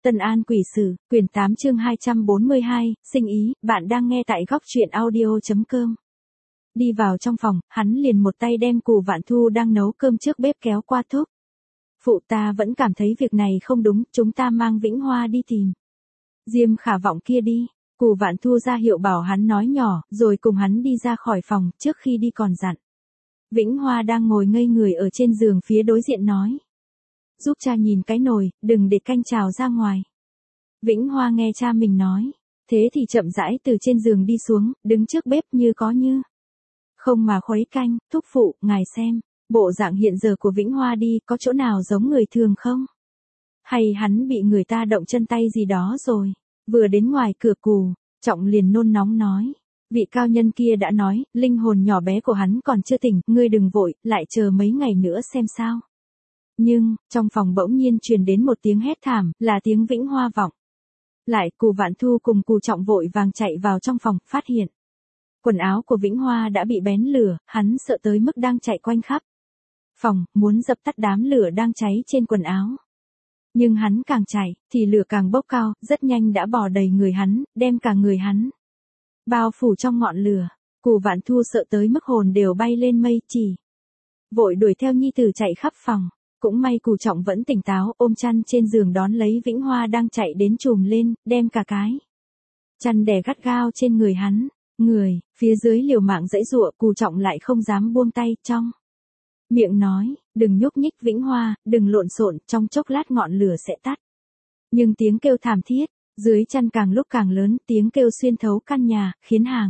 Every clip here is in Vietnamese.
Tân An Quỷ Sử, quyển 8 chương 242, sinh ý, bạn đang nghe tại góc truyện audio.com. Đi vào trong phòng, hắn liền một tay đem Cù Vạn Thu đang nấu cơm trước bếp kéo qua thúc. Phụ ta vẫn cảm thấy việc này không đúng, chúng ta mang Vĩnh Hoa đi tìm Diêm Khả Vọng kia đi. Cù Vạn Thu ra hiệu bảo hắn nói nhỏ, rồi cùng hắn đi ra khỏi phòng, trước khi đi còn dặn. Vĩnh Hoa đang ngồi ngây người ở trên giường phía đối diện nói. Giúp cha nhìn cái nồi, đừng để canh trào ra ngoài. Vĩnh Hoa nghe cha mình nói, thế thì chậm rãi từ trên giường đi xuống, đứng trước bếp như có như không mà khuấy canh. Thúc phụ, ngài xem, bộ dạng hiện giờ của Vĩnh Hoa đi, có chỗ nào giống người thường không? Hay hắn bị người ta động chân tay gì đó rồi? Vừa đến ngoài cửa Cù Trọng liền nôn nóng nói. Vị cao nhân kia đã nói, linh hồn nhỏ bé của hắn còn chưa tỉnh, ngươi đừng vội, lại chờ mấy ngày nữa xem sao. Nhưng, trong phòng bỗng nhiên truyền đến một tiếng hét thảm, là tiếng Vĩnh Hoa vọng lại. Cù Vạn Thu cùng Cù Trọng vội vàng chạy vào trong phòng, phát hiện quần áo của Vĩnh Hoa đã bị bén lửa, hắn sợ tới mức đang chạy quanh khắp phòng, muốn dập tắt đám lửa đang cháy trên quần áo. Nhưng hắn càng chạy, thì lửa càng bốc cao, rất nhanh đã bò đầy người hắn, đem cả người hắn bao phủ trong ngọn lửa. Cù Vạn Thu sợ tới mức hồn đều bay lên mây, chỉ vội đuổi theo nhi tử chạy khắp phòng. Cũng may Cù Trọng vẫn tỉnh táo, ôm chăn trên giường đón lấy Vĩnh Hoa đang chạy đến chùm lên, đem cả cái chăn đè gắt gao trên người hắn. Người phía dưới liều mạng giãy giụa, Cù Trọng lại không dám buông tay, trong miệng nói, đừng nhúc nhích Vĩnh Hoa, đừng lộn xộn, trong chốc lát ngọn lửa sẽ tắt. Nhưng tiếng kêu thảm thiết dưới chăn càng lúc càng lớn, tiếng kêu xuyên thấu căn nhà, khiến hàng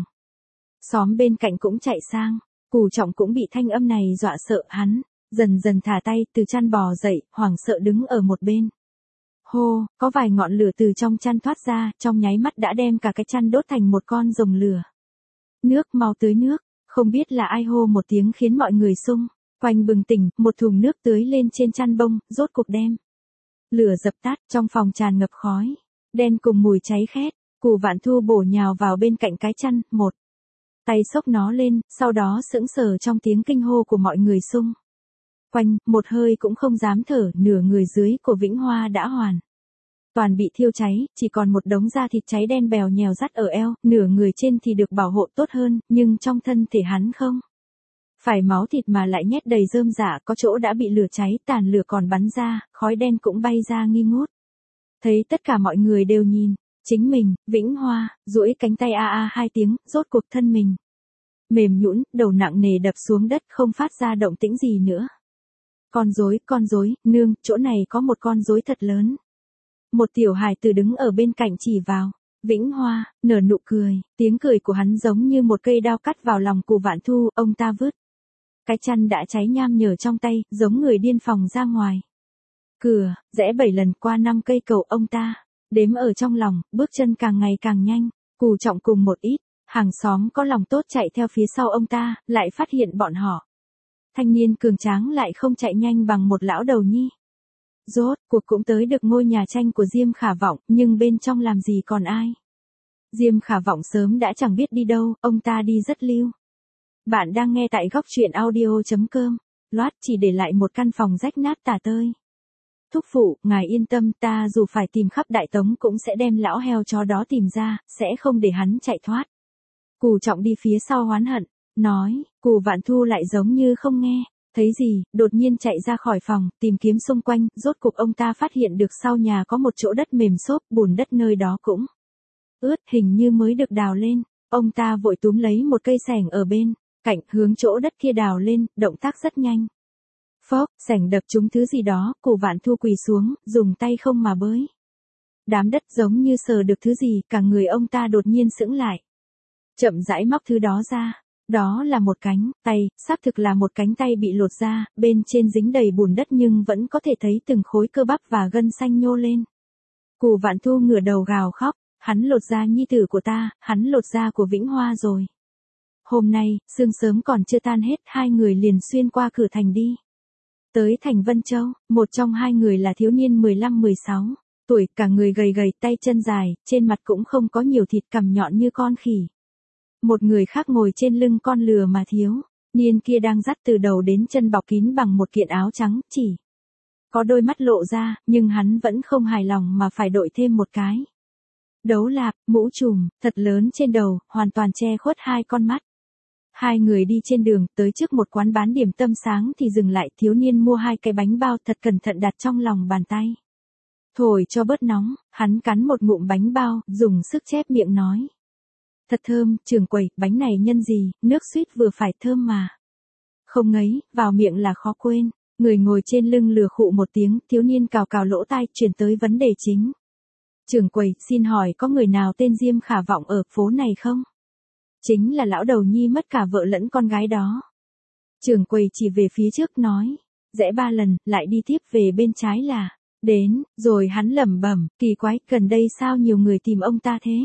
xóm bên cạnh cũng chạy sang. Cù Trọng cũng bị thanh âm này dọa sợ, hắn dần dần thả tay, từ chăn bò dậy, hoảng sợ đứng ở một bên. Hô, có vài ngọn lửa từ trong chăn thoát ra, trong nháy mắt đã đem cả cái chăn đốt thành một con rồng lửa. Nước, mau tưới nước. Không biết là ai hô một tiếng khiến mọi người xung quanh bừng tỉnh, một thùng nước tưới lên trên chăn bông, rốt cuộc đem lửa dập tắt. Trong phòng tràn ngập khói đen cùng mùi cháy khét. Cù Vạn Thu bổ nhào vào bên cạnh cái chăn, một tay xốc nó lên, sau đó sững sờ trong tiếng kinh hô của mọi người xung quanh, một hơi cũng không dám thở. Nửa người dưới của Vĩnh Hoa đã hoàn toàn bị thiêu cháy, chỉ còn một đống da thịt cháy đen bèo nhèo dắt ở eo, nửa người trên thì được bảo hộ tốt hơn, nhưng trong thân thể hắn không phải máu thịt mà lại nhét đầy rơm rạ, có chỗ đã bị lửa cháy, tàn lửa còn bắn ra, khói đen cũng bay ra nghi ngút. Thấy tất cả mọi người đều nhìn chính mình, Vĩnh Hoa duỗi cánh tay a a hai tiếng, rốt cuộc thân mình mềm nhũn, đầu nặng nề đập xuống đất, không phát ra động tĩnh gì nữa. Con rối, nương, chỗ này có một con rối thật lớn. Một tiểu hài tử đứng ở bên cạnh chỉ vào Vĩnh Hoa, nở nụ cười, tiếng cười của hắn giống như một cây đao cắt vào lòng Cù Vạn Thu. Ông ta vứt cái chăn đã cháy nham nhở trong tay, giống người điên phòng ra ngoài cửa, rẽ 7 lần qua 5 cây cầu. Ông ta đếm ở trong lòng, bước chân càng ngày càng nhanh. Cù Trọng cùng một ít hàng xóm có lòng tốt chạy theo phía sau ông ta, lại phát hiện bọn họ thanh niên cường tráng lại không chạy nhanh bằng một lão đầu nhi. Rốt cuộc cũng tới được ngôi nhà tranh của Diêm Khả Vọng, nhưng bên trong làm gì còn ai. Diêm Khả Vọng sớm đã chẳng biết đi đâu, ông ta đi rất lưu. Bạn đang nghe tại góc truyện audio.com. Loát chỉ để lại một căn phòng rách nát tả tơi. Thúc phụ, ngài yên tâm, ta dù phải tìm khắp Đại Tống cũng sẽ đem lão heo chó đó tìm ra, sẽ không để hắn chạy thoát. Cù Trọng đi phía sau oán hận nói. Cù Vạn Thu lại giống như không nghe thấy gì, đột nhiên chạy ra khỏi phòng, tìm kiếm xung quanh. Rốt cuộc ông ta phát hiện được sau nhà có một chỗ đất mềm xốp, bùn đất nơi đó cũng ướt, hình như mới được đào lên. Ông ta vội túm lấy một cây xẻng ở bên cạnh, hướng chỗ đất kia đào lên, động tác rất nhanh. Phốc, xẻng đập trúng thứ gì đó, Cù Vạn Thu quỳ xuống, dùng tay không mà bới đám đất, giống như sờ được thứ gì, cả người ông ta đột nhiên sững lại. Chậm rãi móc thứ đó ra. Đó là một cánh tay, xác thực là một cánh tay bị lột ra, bên trên dính đầy bùn đất nhưng vẫn có thể thấy từng khối cơ bắp và gân xanh nhô lên. Cù Vạn Thu ngửa đầu gào khóc, hắn lột da nhi tử của ta, hắn lột da của Vĩnh Hoa rồi. Hôm nay, sương sớm còn chưa tan hết, hai người liền xuyên qua cửa thành đi tới thành Vân Châu. Một trong hai người là thiếu niên 15-16 tuổi, cả người gầy gầy, tay chân dài, trên mặt cũng không có nhiều thịt, cằm nhọn như con khỉ. Một người khác ngồi trên lưng con lừa mà thiếu niên kia đang dắt từ đầu đến chân bọc kín bằng một kiện áo trắng, chỉ Có đôi mắt lộ ra, nhưng hắn vẫn không hài lòng mà phải đội thêm một cái. Đấu lạp, mũ trùm, thật lớn trên đầu, hoàn toàn che khuất hai con mắt. Hai người đi trên đường, tới trước một quán bán điểm tâm sáng thì dừng lại, thiếu niên mua hai cái bánh bao thật cẩn thận đặt trong lòng bàn tay. Thổi cho bớt nóng, hắn cắn một ngụm bánh bao, dùng sức chép miệng nói. Thật thơm, trưởng quầy, bánh này nhân gì, nước suýt vừa phải thơm mà. Không ngấy, vào miệng là khó quên. Người ngồi trên lưng lừa khụ một tiếng, thiếu niên cào cào lỗ tai, chuyển tới vấn đề chính. Trưởng quầy, xin hỏi có người nào tên Diêm Khả Vọng ở phố này không? Chính là lão đầu nhi mất cả vợ lẫn con gái đó. Trưởng quầy chỉ về phía trước nói. Rẽ 3 lần, lại đi tiếp về bên trái là. Đến, rồi hắn lẩm bẩm, kỳ quái, gần đây sao nhiều người tìm ông ta thế?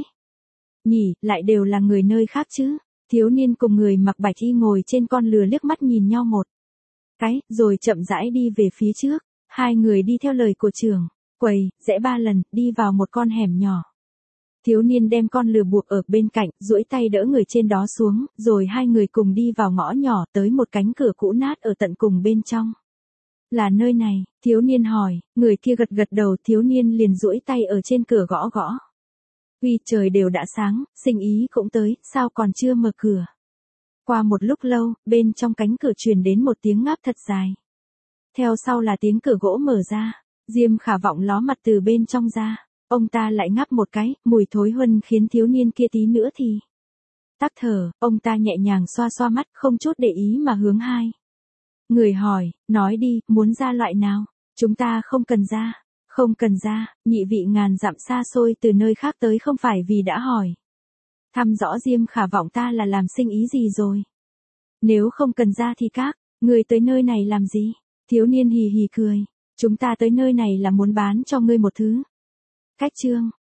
Nhỉ, lại đều là người nơi khác chứ. Thiếu niên cùng người mặc bạch y ngồi trên con lừa liếc mắt nhìn nhau một cái, rồi chậm rãi đi về phía trước. Hai người đi theo lời của trưởng quầy, rẽ 3 lần, đi vào một con hẻm nhỏ. Thiếu niên đem con lừa buộc ở bên cạnh, duỗi tay đỡ người trên đó xuống, rồi hai người cùng đi vào ngõ nhỏ tới một cánh cửa cũ nát ở tận cùng bên trong. Là nơi này, thiếu niên hỏi, người kia gật gật đầu, thiếu niên liền duỗi tay ở trên cửa gõ gõ. Vì trời đều đã sáng, sinh ý cũng tới, sao còn chưa mở cửa. Qua một lúc lâu, bên trong cánh cửa truyền đến một tiếng ngáp thật dài. Theo sau là tiếng cửa gỗ mở ra, Diêm Khả Vọng ló mặt từ bên trong ra. Ông ta lại ngáp một cái, mùi thối huân khiến thiếu niên kia tí nữa thì tắc thở, ông ta nhẹ nhàng xoa xoa mắt, không chút để ý mà hướng hai người hỏi, nói đi, muốn ra loại nào? Chúng ta không cần ra. Không cần ra, nhị vị ngàn dặm xa xôi từ nơi khác tới không phải vì đã hỏi thăm rõ Diêm Khả Vọng ta là làm sinh ý gì rồi. Nếu không cần ra thì các người tới nơi này làm gì? Thiếu niên hì hì cười. Chúng ta tới nơi này là muốn bán cho ngươi một thứ. Cách trương,